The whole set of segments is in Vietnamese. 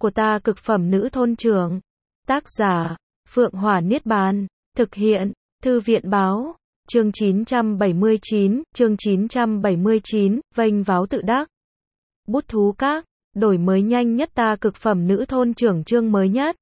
của ta cực phẩm nữ thôn trưởng. Tác giả, Phượng Hỏa Niết Bàn. Thực hiện, Thư viện báo. Chương 979, vênh váo tự đắc. Bút thú các, đổi mới nhanh nhất ta cực phẩm nữ thôn trưởng chương mới nhất.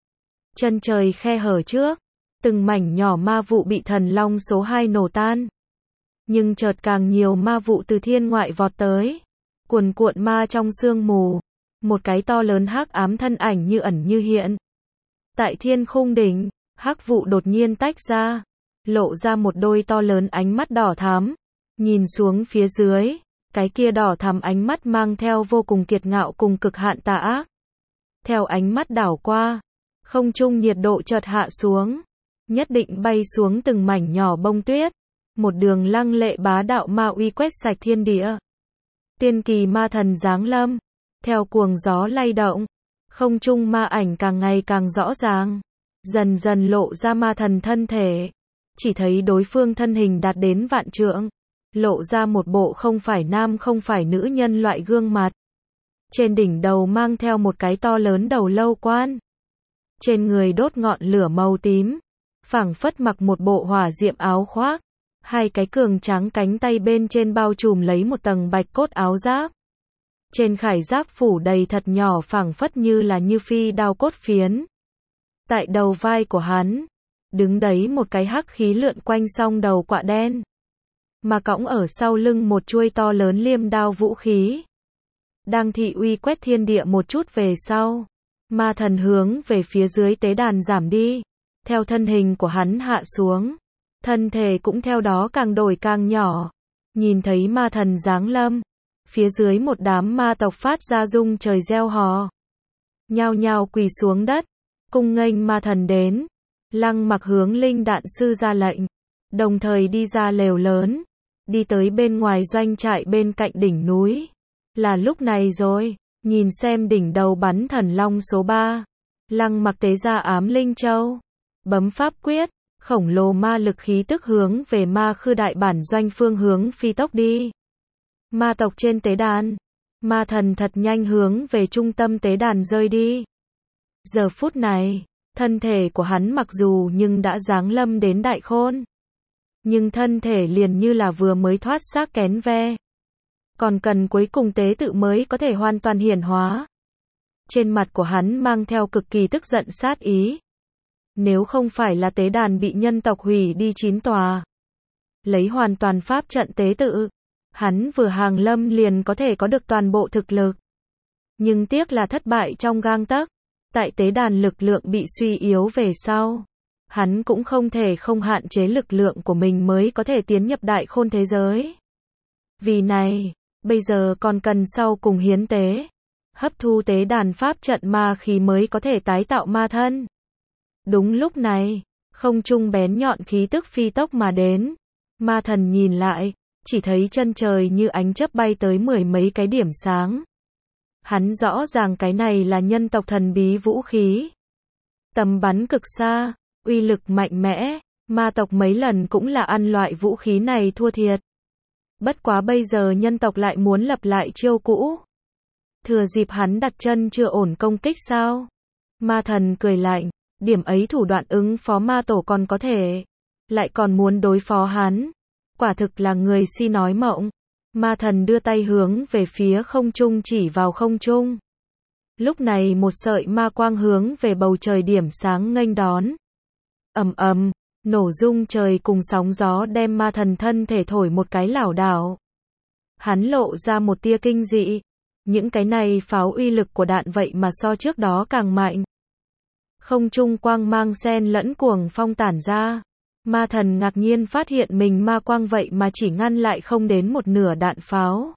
Chân trời khe hở trước, từng mảnh nhỏ ma vụ bị thần long số 2 nổ tan. Nhưng chợt càng nhiều ma vụ từ thiên ngoại vọt tới, cuồn cuộn ma trong sương mù, một cái to lớn hắc ám thân ảnh như ẩn như hiện. Tại thiên khung đỉnh, hắc vụ đột nhiên tách ra, lộ ra một đôi to lớn ánh mắt đỏ thắm, nhìn xuống phía dưới, cái kia đỏ thắm ánh mắt mang theo vô cùng kiệt ngạo cùng cực hạn tà ác. Theo ánh mắt đảo qua, không trung nhiệt độ chợt hạ xuống, nhất định bay xuống từng mảnh nhỏ bông tuyết, một đường lăng lệ bá đạo ma uy quét sạch thiên địa. Tiên kỳ ma thần giáng lâm, theo cuồng gió lay động, không trung ma ảnh càng ngày càng rõ ràng, dần dần lộ ra ma thần thân thể, chỉ thấy đối phương thân hình đạt đến vạn trượng, lộ ra một bộ không phải nam không phải nữ nhân loại gương mặt. Trên đỉnh đầu mang theo một cái to lớn đầu lâu quan. Trên người đốt ngọn lửa màu tím, phảng phất mặc một bộ hỏa diệm áo khoác, hai cái cường tráng cánh tay bên trên bao trùm lấy một tầng bạch cốt áo giáp. Trên khải giáp phủ đầy thật nhỏ phảng phất như phi đao cốt phiến. Tại đầu vai của hắn, đứng đấy một cái hắc khí lượn quanh song đầu quạ đen, mà cõng ở sau lưng một chuôi to lớn liêm đao vũ khí. Đang thị uy quét thiên địa một chút về sau, ma thần hướng về phía dưới tế đàn giảm đi, theo thân hình của hắn hạ xuống, thân thể cũng theo đó càng đổi càng nhỏ. Nhìn thấy ma thần giáng lâm, phía dưới một đám ma tộc phát ra rung trời reo hò, nhao nhao quỳ xuống đất, cung nghênh ma thần đến. Lăng Mặc hướng Linh Đạn sư ra lệnh, đồng thời đi ra lều lớn, đi tới bên ngoài doanh trại bên cạnh đỉnh núi. Là lúc này rồi, nhìn xem đỉnh đầu bắn thần long số 3, Lăng Mặc tế ra ám linh châu, bấm pháp quyết, khổng lồ ma lực khí tức hướng về ma khư đại bản doanh phương hướng phi tốc đi. Ma tộc trên tế đàn, ma thần thật nhanh hướng về trung tâm tế đàn rơi đi. Giờ phút này, thân thể của hắn mặc dù nhưng đã giáng lâm đến đại khôn, nhưng thân thể liền như là vừa mới thoát xác kén ve, còn cần cuối cùng tế tự mới có thể hoàn toàn hiển hóa. Trên mặt của hắn mang theo cực kỳ tức giận sát ý. Nếu không phải là tế đàn bị nhân tộc hủy đi 9 tòa, lấy hoàn toàn pháp trận tế tự, hắn vừa hàng lâm liền có thể có được toàn bộ thực lực. Nhưng tiếc là thất bại trong gang tấc. Tại tế đàn lực lượng bị suy yếu về sau, hắn cũng không thể không hạn chế lực lượng của mình mới có thể tiến nhập đại khôn thế giới. Vì này, bây giờ còn cần sau cùng hiến tế, hấp thu tế đàn pháp trận ma khí mới có thể tái tạo ma thân. Đúng lúc này, không trung bén nhọn khí tức phi tốc mà đến. Ma thần nhìn lại, chỉ thấy chân trời như ánh chớp bay tới 10 mấy cái điểm sáng. Hắn rõ ràng cái này là nhân tộc thần bí vũ khí. Tầm bắn cực xa, uy lực mạnh mẽ, ma tộc mấy lần cũng là ăn loại vũ khí này thua thiệt. Bất quá bây giờ nhân tộc lại muốn lập lại chiêu cũ. Thừa dịp hắn đặt chân chưa ổn công kích sao? Ma thần cười lạnh, điểm ấy thủ đoạn ứng phó ma tổ còn có thể, lại còn muốn đối phó hắn. Quả thực là người si nói mộng. Ma thần đưa tay hướng về phía không trung chỉ vào không trung. Lúc này một sợi ma quang hướng về bầu trời điểm sáng nghênh đón. Ầm ầm, nổ rung trời cùng sóng gió đem ma thần thân thể thổi một cái lảo đảo. Hắn lộ ra một tia kinh dị. Những cái này pháo uy lực của đạn vậy mà so trước đó càng mạnh. Không trung quang mang xen lẫn cuồng phong tản ra. Ma thần ngạc nhiên phát hiện mình ma quang vậy mà chỉ ngăn lại không đến một nửa đạn pháo,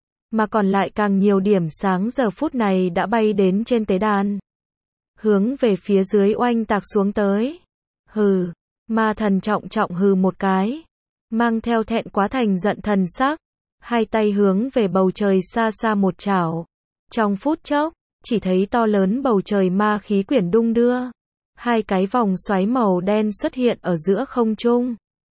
mà còn lại càng nhiều điểm sáng giờ phút này đã bay đến trên tế đàn, hướng về phía dưới oanh tạc xuống tới. Hừ, ma thần trọng trọng hừ một cái, mang theo thẹn quá thành giận thần sắc, hai tay hướng về bầu trời xa xa một chảo. Trong phút chốc, chỉ thấy to lớn bầu trời ma khí quyển đung đưa. Hai cái vòng xoáy màu đen xuất hiện ở giữa không trung,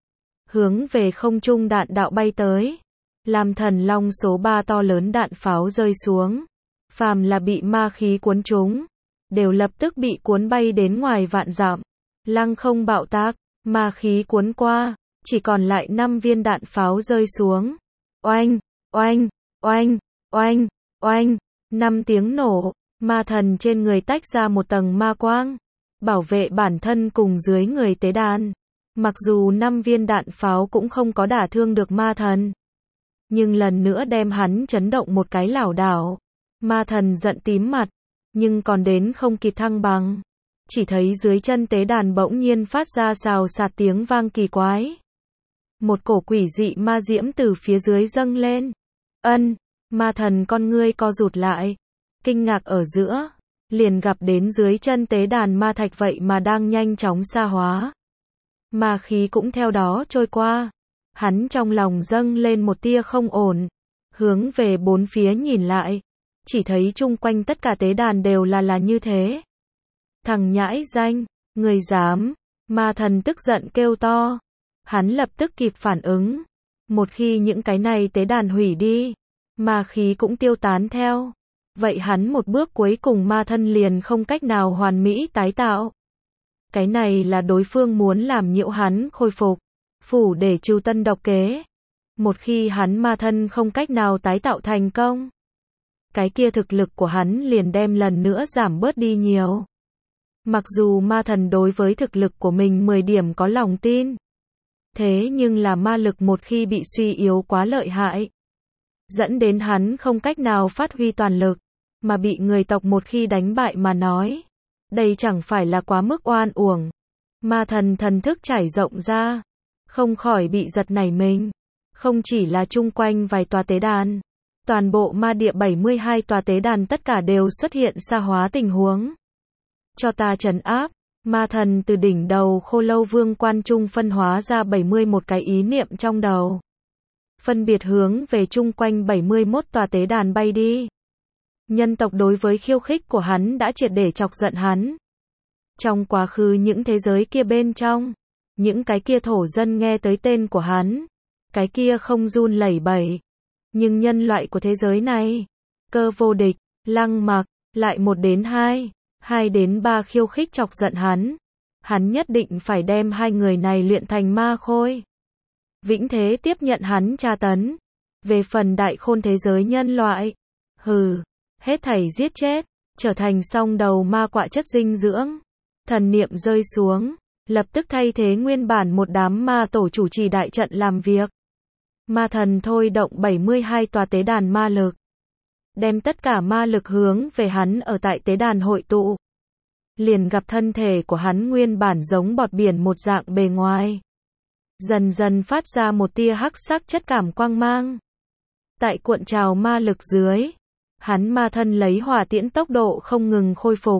hướng về không trung đạn đạo bay tới, làm thần long số 3 to lớn đạn pháo rơi xuống, phàm là bị ma khí cuốn trúng, đều lập tức bị cuốn bay đến ngoài vạn dặm. Lăng không bạo tác, ma khí cuốn qua, chỉ còn lại 5 viên đạn pháo rơi xuống. Oanh, oanh, oanh, oanh, oanh, 5 tiếng nổ, ma thần trên người tách ra một tầng ma quang, bảo vệ bản thân cùng dưới người tế đàn. Mặc dù 5 viên đạn pháo cũng không có đả thương được ma thần, nhưng lần nữa đem hắn chấn động một cái lảo đảo. Ma thần giận tím mặt, nhưng còn đến không kịp thăng bằng. Chỉ thấy dưới chân tế đàn bỗng nhiên phát ra xào xạc tiếng vang kỳ quái. Một cổ quỷ dị ma diễm từ phía dưới dâng lên. Ma thần con ngươi co rụt lại. Kinh ngạc ở giữa, liền gặp đến dưới chân tế đàn ma thạch vậy mà đang nhanh chóng sa hóa. Ma khí cũng theo đó trôi qua. Hắn trong lòng dâng lên một tia không ổn. Hướng về bốn phía nhìn lại. Chỉ thấy chung quanh tất cả tế đàn đều là như thế. Thằng nhãi danh, người dám. Ma thần tức giận kêu to. Hắn lập tức kịp phản ứng. Một khi những cái này tế đàn hủy đi, ma khí cũng tiêu tán theo. Vậy hắn một bước cuối cùng ma thân liền không cách nào hoàn mỹ tái tạo. Cái này là đối phương muốn làm nhiễu hắn khôi phục, phủ để trừ tân độc kế. Một khi hắn ma thân không cách nào tái tạo thành công, cái kia thực lực của hắn liền đem lần nữa giảm bớt đi nhiều. Mặc dù ma thần đối với thực lực của mình 10 điểm có lòng tin, thế nhưng là ma lực một khi bị suy yếu quá lợi hại, dẫn đến hắn không cách nào phát huy toàn lực, mà bị người tộc một khi đánh bại mà nói, đây chẳng phải là quá mức oan uổng. Ma thần thần thức trải rộng ra, không khỏi bị giật nảy mình. Không chỉ là chung quanh vài tòa tế đàn, toàn bộ ma địa 72 tòa tế đàn tất cả đều xuất hiện sa hóa tình huống. Cho ta trấn áp. Ma thần từ đỉnh đầu Khô Lâu Vương quan trung phân hóa ra 71 cái ý niệm trong đầu. Phân biệt hướng về chung quanh 71 tòa tế đàn bay đi. Nhân tộc đối với khiêu khích của hắn đã triệt để chọc giận hắn. Trong quá khứ những thế giới kia bên trong, những cái kia thổ dân nghe tới tên của hắn, cái kia không run lẩy bẩy. Nhưng nhân loại của thế giới này, Cơ Vô Địch, Lăng Mặc, lại 1 đến 2, 2 đến 3 khiêu khích chọc giận hắn. Hắn nhất định phải đem hai người này luyện thành ma khôi. Vĩnh thế tiếp nhận hắn tra tấn. Về phần đại khôn thế giới nhân loại, hết thảy giết chết, trở thành song đầu ma quạ chất dinh dưỡng. Thần niệm rơi xuống, lập tức thay thế nguyên bản một đám ma tổ chủ trì đại trận làm việc. Ma thần thôi động 72 tòa tế đàn ma lực, đem tất cả ma lực hướng về hắn ở tại tế đàn hội tụ. Liền gặp thân thể của hắn nguyên bản giống bọt biển một dạng bề ngoài, dần dần phát ra một tia hắc sắc chất cảm quang mang. Tại cuộn trào ma lực dưới, hắn ma thân lấy hỏa tiễn tốc độ không ngừng khôi phục.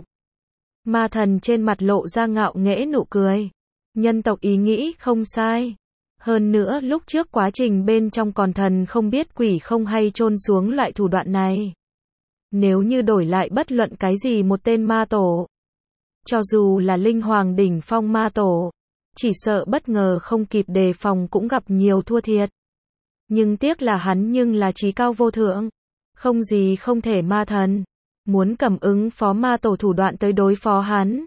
Ma thần trên mặt lộ ra ngạo nghễ nụ cười. Nhân tộc ý nghĩ không sai. Hơn nữa lúc trước quá trình bên trong còn thần không biết quỷ không hay chôn xuống loại thủ đoạn này. Nếu như đổi lại bất luận cái gì một tên ma tổ, cho dù là linh hoàng đỉnh phong ma tổ, chỉ sợ bất ngờ không kịp đề phòng cũng gặp nhiều thua thiệt. Nhưng tiếc là hắn nhưng là trí cao vô thượng, không gì không thể ma thần, muốn cầm ứng phó ma tổ thủ đoạn tới đối phó hắn.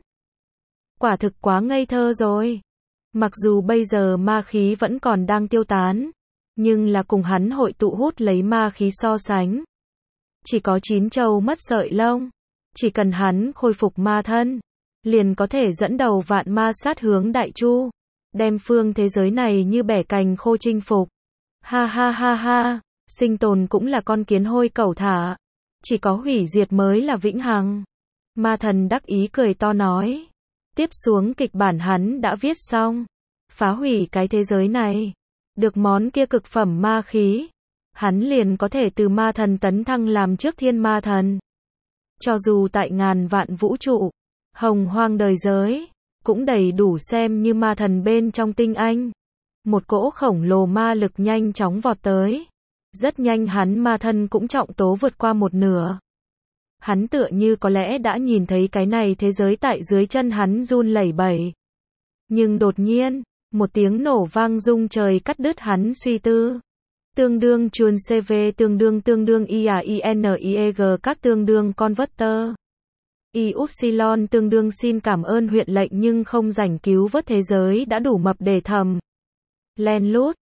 Quả thực quá ngây thơ rồi. Mặc dù bây giờ ma khí vẫn còn đang tiêu tán, nhưng là cùng hắn hội tụ hút lấy ma khí so sánh, chỉ có 9 trâu mất sợi lông. Chỉ cần hắn khôi phục ma thân, liền có thể dẫn đầu vạn ma sát hướng Đại Chu, đem phương thế giới này như bẻ cành khô chinh phục. Ha ha ha ha, sinh tồn cũng là con kiến hôi cẩu thả, chỉ có hủy diệt mới là vĩnh hằng. Ma thần đắc ý cười to nói. Tiếp xuống kịch bản hắn đã viết xong, phá hủy cái thế giới này, được món kia cực phẩm ma khí, hắn liền có thể từ ma thần tấn thăng làm trước thiên ma thần. Cho dù tại ngàn vạn vũ trụ, hồng hoang đời giới, cũng đầy đủ xem như ma thần bên trong tinh anh. Một cỗ khổng lồ ma lực nhanh chóng vọt tới. Rất nhanh hắn ma thân cũng trọng tố vượt qua 1/2. Hắn tựa như có lẽ đã nhìn thấy cái này thế giới tại dưới chân hắn run lẩy bẩy. Nhưng đột nhiên, một tiếng nổ vang rung trời cắt đứt hắn suy tư. tương đương chuồn CV tương đương IAINIEG các tương đương converter. Y upsilon tương đương xin cảm ơn huyện lệnh nhưng không rảnh cứu vớt thế giới đã đủ mập để thầm. Len lút.